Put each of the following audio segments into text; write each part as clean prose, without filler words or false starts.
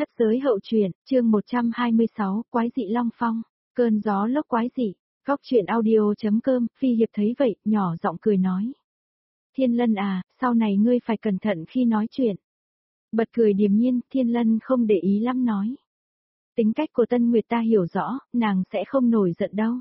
Thất giới hậu truyện, chương 126, Quái dị Long Phong, cơn gió lốc quái dị. Góc truyện audio.com, Phi Hiệp thấy vậy, nhỏ giọng cười nói. Thiên Lân à, sau này ngươi phải cẩn thận khi nói chuyện. Bật cười điềm nhiên, Thiên Lân không để ý lắm nói. Tính cách của Tân Nguyệt ta hiểu rõ, nàng sẽ không nổi giận đâu.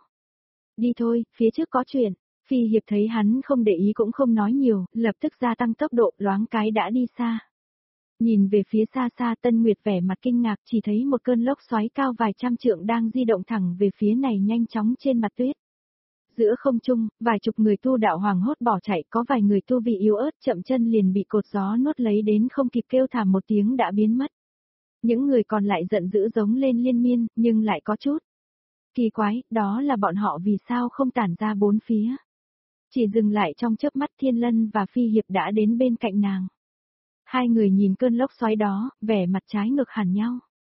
Đi thôi, phía trước có chuyện. Phi Hiệp thấy hắn không để ý cũng không nói nhiều, lập tức gia tăng tốc độ, loáng cái đã đi xa. Nhìn về phía xa xa, Tân Nguyệt vẻ mặt kinh ngạc, chỉ thấy một cơn lốc xoáy cao vài trăm trượng đang di động thẳng về phía này nhanh chóng trên mặt tuyết. Giữa không trung, vài chục người tu đạo hoàng hốt bỏ chạy, có vài người tu vị yếu ớt chậm chân liền bị cột gió nuốt lấy đến không kịp kêu thảm một tiếng đã biến mất. Những người còn lại giận dữ giống lên liên miên, nhưng lại có chút kỳ quái, đó là bọn họ vì sao không tản ra bốn phía. Chỉ dừng lại trong chớp mắt, Thiên Lân và Phi Hiệp đã đến bên cạnh nàng. Hai người nhìn cơn lốc xoáy đó, vẻ mặt trái ngược hẳn nhau.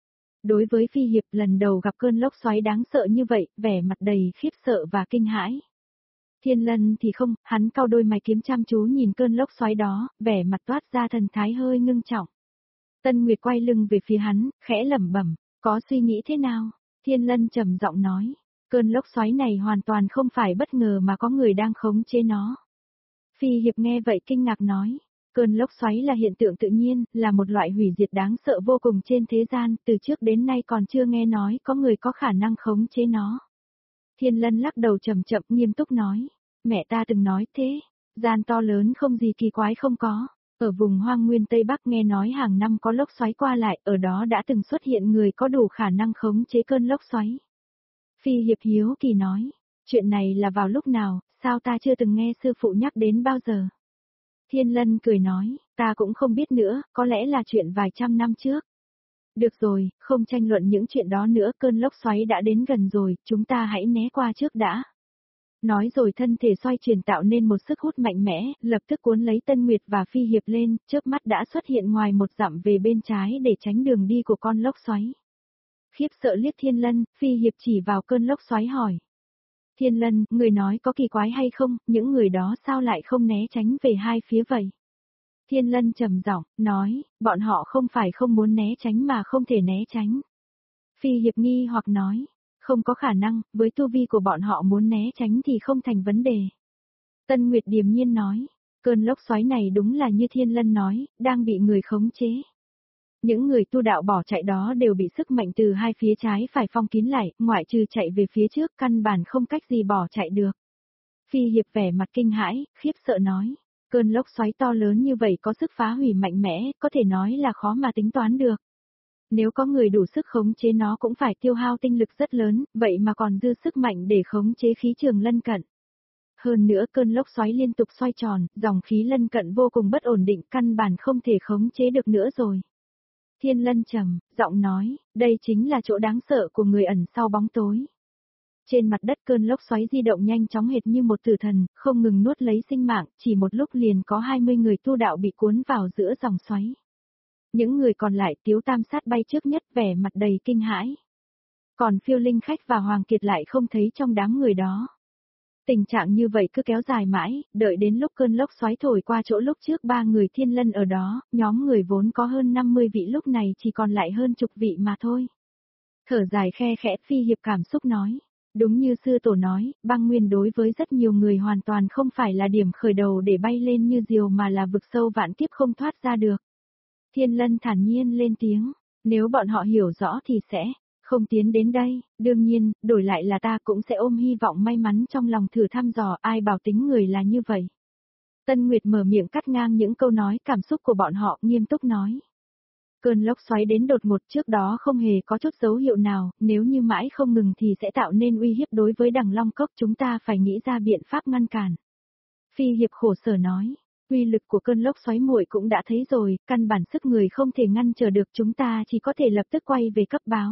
Đối với Phi Hiệp lần đầu gặp cơn lốc xoáy đáng sợ như vậy, vẻ mặt đầy khiếp sợ và kinh hãi. Thiên Lân thì không, hắn cau đôi mày kiếm chăm chú nhìn cơn lốc xoáy đó, vẻ mặt toát ra thần thái hơi ngưng trọng. Tân Nguyệt quay lưng về phía hắn, khẽ lẩm bẩm, có suy nghĩ thế nào? Thiên Lân trầm giọng nói, cơn lốc xoáy này hoàn toàn không phải bất ngờ mà có người đang khống chế nó. Phi Hiệp nghe vậy kinh ngạc nói. Cơn lốc xoáy là hiện tượng tự nhiên, là một loại hủy diệt đáng sợ vô cùng trên thế gian, từ trước đến nay còn chưa nghe nói có người có khả năng khống chế nó. Thiên Lân lắc đầu chậm chậm nghiêm túc nói, mẹ ta từng nói thế, gian to lớn không gì kỳ quái không có, ở vùng hoang nguyên Tây Bắc nghe nói hàng năm có lốc xoáy qua lại, ở đó đã từng xuất hiện người có đủ khả năng khống chế cơn lốc xoáy. Phi Hiệp hiếu kỳ nói, chuyện này là vào lúc nào, sao ta chưa từng nghe sư phụ nhắc đến bao giờ? Thiên Lân cười nói, ta cũng không biết nữa, có lẽ là chuyện vài trăm năm trước. Được rồi, không tranh luận những chuyện đó nữa, cơn lốc xoáy đã đến gần rồi, chúng ta hãy né qua trước đã. Nói rồi thân thể xoay chuyển tạo nên một sức hút mạnh mẽ, lập tức cuốn lấy Tân Nguyệt và Phi Hiệp lên, chớp mắt đã xuất hiện ngoài một dặm về bên trái để tránh đường đi của con lốc xoáy. Khiếp sợ liếc Thiên Lân, Phi Hiệp chỉ vào cơn lốc xoáy hỏi. Thiên Lân, người nói có kỳ quái hay không, những người đó sao lại không né tránh về hai phía vậy? Thiên Lân trầm giọng, nói, bọn họ không phải không muốn né tránh mà không thể né tránh. Phi Hiệp nghi hoặc nói, không có khả năng, với tu vi của bọn họ muốn né tránh thì không thành vấn đề. Tân Nguyệt điềm nhiên nói, cơn lốc xoáy này đúng là như Thiên Lân nói, đang bị người khống chế. Những người tu đạo bỏ chạy đó đều bị sức mạnh từ hai phía trái phải phong kín lại, ngoại trừ chạy về phía trước căn bản không cách gì bỏ chạy được. Phi Hiệp vẻ mặt kinh hãi, khiếp sợ nói, cơn lốc xoáy to lớn như vậy có sức phá hủy mạnh mẽ, có thể nói là khó mà tính toán được. Nếu có người đủ sức khống chế nó cũng phải tiêu hao tinh lực rất lớn, vậy mà còn dư sức mạnh để khống chế khí trường lân cận. Hơn nữa cơn lốc xoáy liên tục xoay tròn, dòng khí lân cận vô cùng bất ổn định, căn bản không thể khống chế được nữa rồi. Thiên Lân trầm giọng nói, đây chính là chỗ đáng sợ của người ẩn sau bóng tối. Trên mặt đất cơn lốc xoáy di động nhanh chóng hệt như một tử thần, không ngừng nuốt lấy sinh mạng, chỉ một lúc liền có 20 người tu đạo bị cuốn vào giữa dòng xoáy. Những người còn lại Tiếu Tam Sát bay trước nhất vẻ mặt đầy kinh hãi. Còn Phiêu Linh Khách và Hoàng Kiệt lại không thấy trong đám người đó. Tình trạng như vậy cứ kéo dài mãi, đợi đến lúc cơn lốc xoáy thổi qua chỗ lúc trước ba người Thiên Lân ở đó, nhóm người vốn có hơn 50 vị lúc này chỉ còn lại hơn chục vị mà thôi. Thở dài khe khẽ, Phi Hiệp cảm xúc nói. Đúng như sư tổ nói, băng nguyên đối với rất nhiều người hoàn toàn không phải là điểm khởi đầu để bay lên như diều mà là vực sâu vạn kiếp không thoát ra được. Thiên Lân thản nhiên lên tiếng, nếu bọn họ hiểu rõ thì sẽ không tiến đến đây, đương nhiên, đổi lại là ta cũng sẽ ôm hy vọng may mắn trong lòng thử thăm dò ai bảo tính người là như vậy. Tân Nguyệt mở miệng cắt ngang những câu nói cảm xúc của bọn họ, nghiêm túc nói. Cơn lốc xoáy đến đột ngột, trước đó không hề có chút dấu hiệu nào, nếu như mãi không ngừng thì sẽ tạo nên uy hiếp đối với Đằng Long Cốc, chúng ta phải nghĩ ra biện pháp ngăn cản. Phi Hiệp khổ sở nói, uy lực của cơn lốc xoáy muội cũng đã thấy rồi, căn bản sức người không thể ngăn trở được, chúng ta chỉ có thể lập tức quay về cấp báo.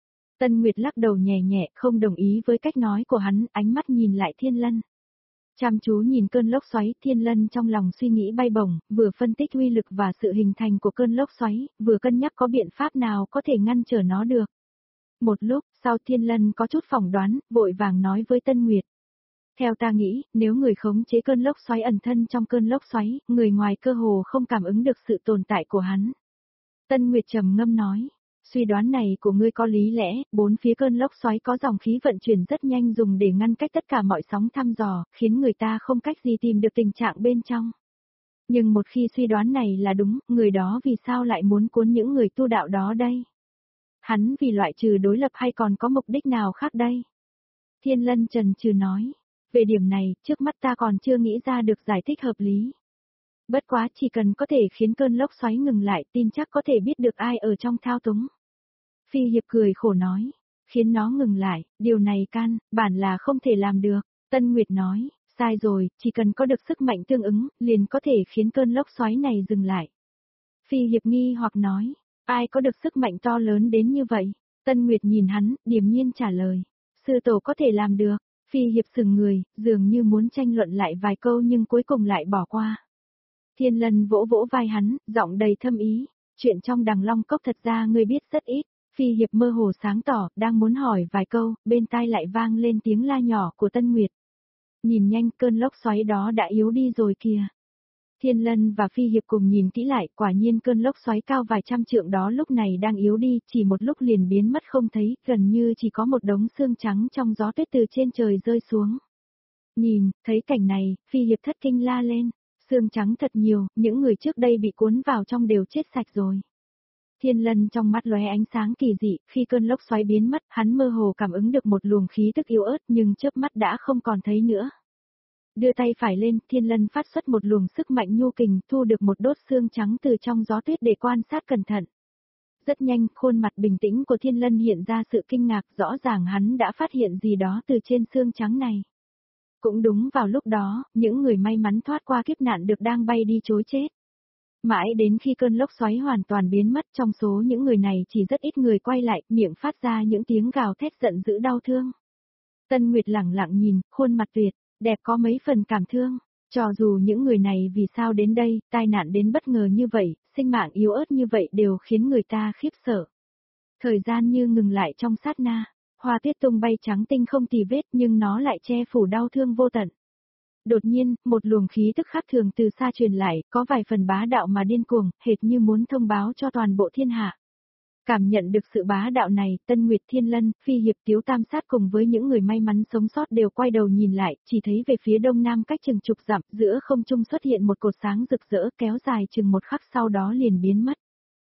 Tân Nguyệt lắc đầu nhẹ nhẹ, không đồng ý với cách nói của hắn, ánh mắt nhìn lại Thiên Lân. Chăm chú nhìn cơn lốc xoáy, Thiên Lân trong lòng suy nghĩ bay bổng, vừa phân tích uy lực và sự hình thành của cơn lốc xoáy, vừa cân nhắc có biện pháp nào có thể ngăn trở nó được. Một lúc, sau Thiên Lân có chút phỏng đoán, vội vàng nói với Tân Nguyệt. Theo ta nghĩ, nếu người khống chế cơn lốc xoáy ẩn thân trong cơn lốc xoáy, người ngoài cơ hồ không cảm ứng được sự tồn tại của hắn. Tân Nguyệt trầm ngâm nói. Suy đoán này của ngươi có lý lẽ, bốn phía cơn lốc xoáy có dòng khí vận chuyển rất nhanh dùng để ngăn cách tất cả mọi sóng thăm dò, khiến người ta không cách gì tìm được tình trạng bên trong. Nhưng một khi suy đoán này là đúng, người đó vì sao lại muốn cuốn những người tu đạo đó đây? Hắn vì loại trừ đối lập hay còn có mục đích nào khác đây? Thiên Lân chần chừ nói. Về điểm này, trước mắt ta còn chưa nghĩ ra được giải thích hợp lý. Bất quá chỉ cần có thể khiến cơn lốc xoáy ngừng lại, tin chắc có thể biết được ai ở trong thao túng. Phi Hiệp cười khổ nói. Khiến nó ngừng lại, điều này bản là không thể làm được. Tân Nguyệt nói, sai rồi, chỉ cần có được sức mạnh tương ứng, liền có thể khiến cơn lốc xoáy này dừng lại. Phi Hiệp nghi hoặc nói, ai có được sức mạnh to lớn đến như vậy? Tân Nguyệt nhìn hắn, điềm nhiên trả lời, sư tổ có thể làm được. Phi Hiệp sừng người, dường như muốn tranh luận lại vài câu nhưng cuối cùng lại bỏ qua. Thiên Lân vỗ vỗ vai hắn, giọng đầy thâm ý, chuyện trong Đằng Long Cốc thật ra ngươi biết rất ít. Phi Hiệp mơ hồ sáng tỏ, đang muốn hỏi vài câu, bên tai lại vang lên tiếng la nhỏ của Tân Nguyệt. Nhìn nhanh, cơn lốc xoáy đó đã yếu đi rồi kìa. Thiên Lân và Phi Hiệp cùng nhìn kỹ lại, quả nhiên cơn lốc xoáy cao vài trăm trượng đó lúc này đang yếu đi, chỉ một lúc liền biến mất không thấy, gần như chỉ có một đống xương trắng trong gió tuyết từ trên trời rơi xuống. Nhìn, thấy cảnh này, Phi Hiệp thất kinh la lên, xương trắng thật nhiều, những người trước đây bị cuốn vào trong đều chết sạch rồi. Thiên Lân trong mắt lóe ánh sáng kỳ dị, khi cơn lốc xoáy biến mất, hắn mơ hồ cảm ứng được một luồng khí tức yếu ớt nhưng chớp mắt đã không còn thấy nữa. Đưa tay phải lên, Thiên Lân phát xuất một luồng sức mạnh nhu kình, thu được một đốt xương trắng từ trong gió tuyết để quan sát cẩn thận. Rất nhanh, khuôn mặt bình tĩnh của Thiên Lân hiện ra sự kinh ngạc, rõ ràng hắn đã phát hiện gì đó từ trên xương trắng này. Cũng đúng vào lúc đó, những người may mắn thoát qua kiếp nạn được đang bay đi chối chết. Mãi đến khi cơn lốc xoáy hoàn toàn biến mất, trong số những người này chỉ rất ít người quay lại, miệng phát ra những tiếng gào thét giận dữ đau thương. Tân Nguyệt lẳng lặng nhìn, khuôn mặt tuyệt, đẹp có mấy phần cảm thương. Cho dù những người này vì sao đến đây, tai nạn đến bất ngờ như vậy, sinh mạng yếu ớt như vậy đều khiến người ta khiếp sợ. Thời gian như ngừng lại trong sát na, hoa tuyết tung bay trắng tinh không tì vết nhưng nó lại che phủ đau thương vô tận. Đột nhiên, một luồng khí tức khác thường từ xa truyền lại, có vài phần bá đạo mà điên cuồng, hệt như muốn thông báo cho toàn bộ thiên hạ. Cảm nhận được sự bá đạo này, Tân Nguyệt, Thiên Lân, Phi Hiệp, Tiếu Tam Sát cùng với những người may mắn sống sót đều quay đầu nhìn lại, chỉ thấy về phía đông nam cách chừng chục dặm, giữa không trung xuất hiện một cột sáng rực rỡ kéo dài chừng một khắc sau đó liền biến mất.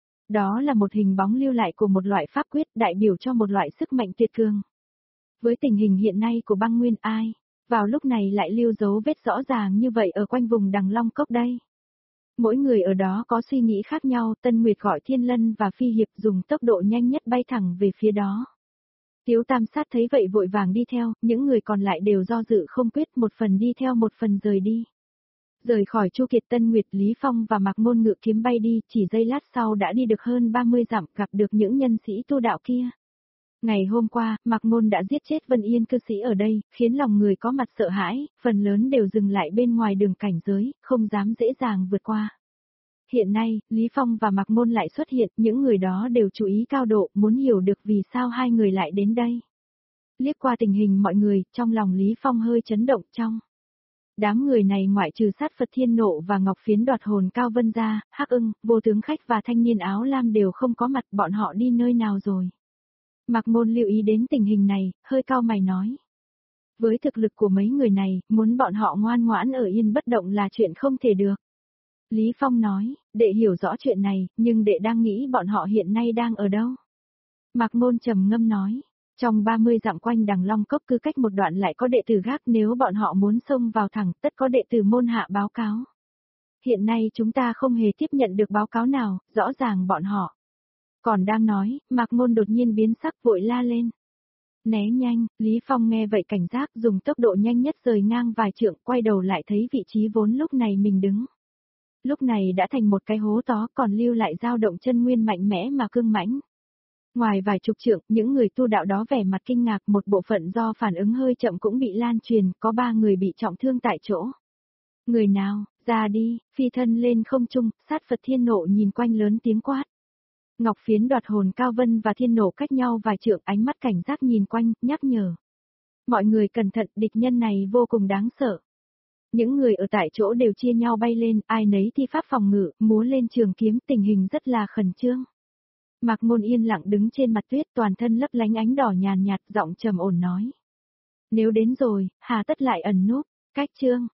Đó là một hình bóng lưu lại của một loại pháp quyết đại biểu cho một loại sức mạnh tuyệt cường. Với tình hình hiện nay của băng nguyên ai, vào lúc này lại lưu dấu vết rõ ràng như vậy ở quanh vùng Đằng Long Cốc đây. Mỗi người ở đó có suy nghĩ khác nhau, Tân Nguyệt gọi Thiên Lân và Phi Hiệp dùng tốc độ nhanh nhất bay thẳng về phía đó. Tiếu Tam Sát thấy vậy vội vàng đi theo, những người còn lại đều do dự không quyết, một phần đi theo một phần rời đi. Rời khỏi Chu Kiệt, Tân Nguyệt, Lý Phong và Mạc Môn ngự kiếm bay đi, chỉ giây lát sau đã đi được hơn 30 dặm, gặp được những nhân sĩ tu đạo kia. Ngày hôm qua, Mạc Môn đã giết chết Vân Yên cư sĩ ở đây, khiến lòng người có mặt sợ hãi, phần lớn đều dừng lại bên ngoài đường cảnh giới, không dám dễ dàng vượt qua. Hiện nay, Lý Phong và Mạc Môn lại xuất hiện, những người đó đều chú ý cao độ, muốn hiểu được vì sao hai người lại đến đây. Liếc qua tình hình mọi người, trong lòng Lý Phong hơi chấn động trong. Đám người này ngoại trừ sát Phật Thiên Nộ và Ngọc Phiến đoạt hồn Cao Vân ra, Hắc Ưng, Vô Tướng Khách và thanh niên áo lam đều không có mặt, bọn họ đi nơi nào rồi. Mạc Môn lưu ý đến tình hình này, hơi cau mày nói. Với thực lực của mấy người này, muốn bọn họ ngoan ngoãn ở yên bất động là chuyện không thể được. Lý Phong nói, đệ hiểu rõ chuyện này, nhưng đệ đang nghĩ bọn họ hiện nay đang ở đâu. Mạc Môn trầm ngâm nói, trong 30 dặm quanh Đằng Long Cốc cứ cách một đoạn lại có đệ tử gác, nếu bọn họ muốn xông vào thẳng tất có đệ tử môn hạ báo cáo. Hiện nay chúng ta không hề tiếp nhận được báo cáo nào, rõ ràng bọn họ. Còn đang nói, Mạc Môn đột nhiên biến sắc vội la lên. Né nhanh, Lý Phong nghe vậy cảnh giác dùng tốc độ nhanh nhất rời ngang vài trượng, quay đầu lại thấy vị trí vốn lúc này mình đứng. Lúc này đã thành một cái hố to, còn lưu lại dao động chân nguyên mạnh mẽ mà cương mãnh. Ngoài vài chục trượng, những người tu đạo đó vẻ mặt kinh ngạc, một bộ phận do phản ứng hơi chậm cũng bị lan truyền, có 3 người bị trọng thương tại chỗ. Người nào, ra đi, phi thân lên không trung, sát Phật Thiên Nộ nhìn quanh lớn tiếng quát. Ngọc Phiến đoạt hồn Cao Vân và Thiên Nộ cách nhau vài trượng, ánh mắt cảnh giác nhìn quanh, nhắc nhở. Mọi người cẩn thận, địch nhân này vô cùng đáng sợ. Những người ở tại chỗ đều chia nhau bay lên, ai nấy thi pháp phòng ngự, múa lên trường kiếm, tình hình rất là khẩn trương. Mạc Ngôn yên lặng đứng trên mặt tuyết, toàn thân lấp lánh ánh đỏ nhàn nhạt, giọng trầm ổn nói. Nếu đến rồi, hà tất lại ẩn núp, cách chương.